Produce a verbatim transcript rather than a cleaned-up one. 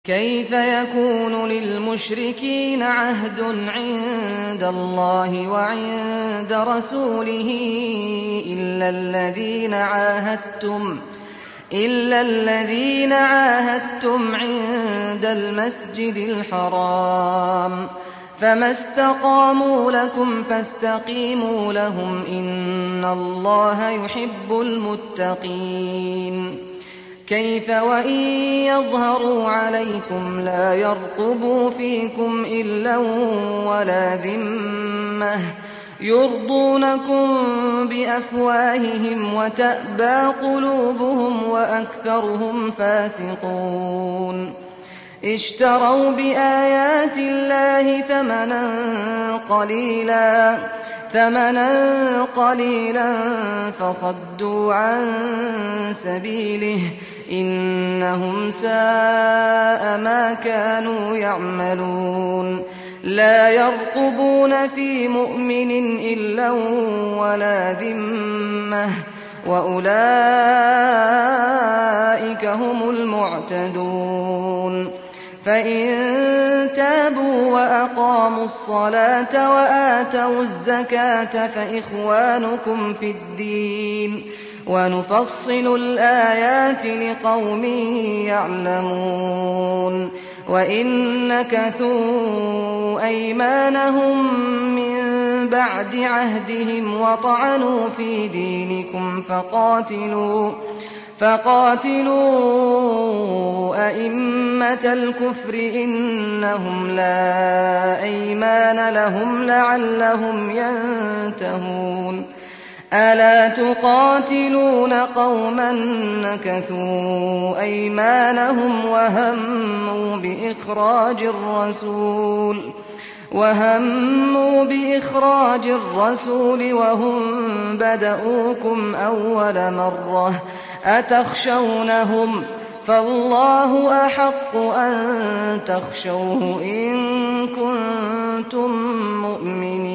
كيف يكون للمشركين عهد عند الله وعند رسوله إلا الذين عاهدتم إلا الذين عاهدتم عند المسجد الحرام فما استقاموا لكم فاستقيموا لهم إن الله يحب المتقين. كيف وإن يظهروا عليكم لا يرقبوا فيكم إلا ولا ذمة يرضونكم بأفواههم وتأبى قلوبهم وأكثرهم فاسقون. اشتروا بآيات الله ثمنا قليلا ثمنا قليلا فصدوا عن سبيله إنهم ساء ما كانوا يعملون. لا يرقبون في مؤمن إلا ولا ذمة وأولئك هم المعتدون. فإن تابوا وأقاموا الصلاة وآتوا الزكاة فإخوانكم في الدين ونفصل الآيات لقوم يعلمون. وإن نكثوا أيمانهم من بعد عهدهم وطعنوا في دينكم فقاتلوا فقاتلوا أئمة الكفر إنهم لا أيمان لهم لعلهم ينتهون. ألا تقاتلون قوما نكثوا أيمانهم وهموا بإخراج الرسول وهموا بإخراج الرسول وهم بدؤوكم أول مرة أتخشونهم فالله أحق أن تخشوه إن كنتم مؤمنين.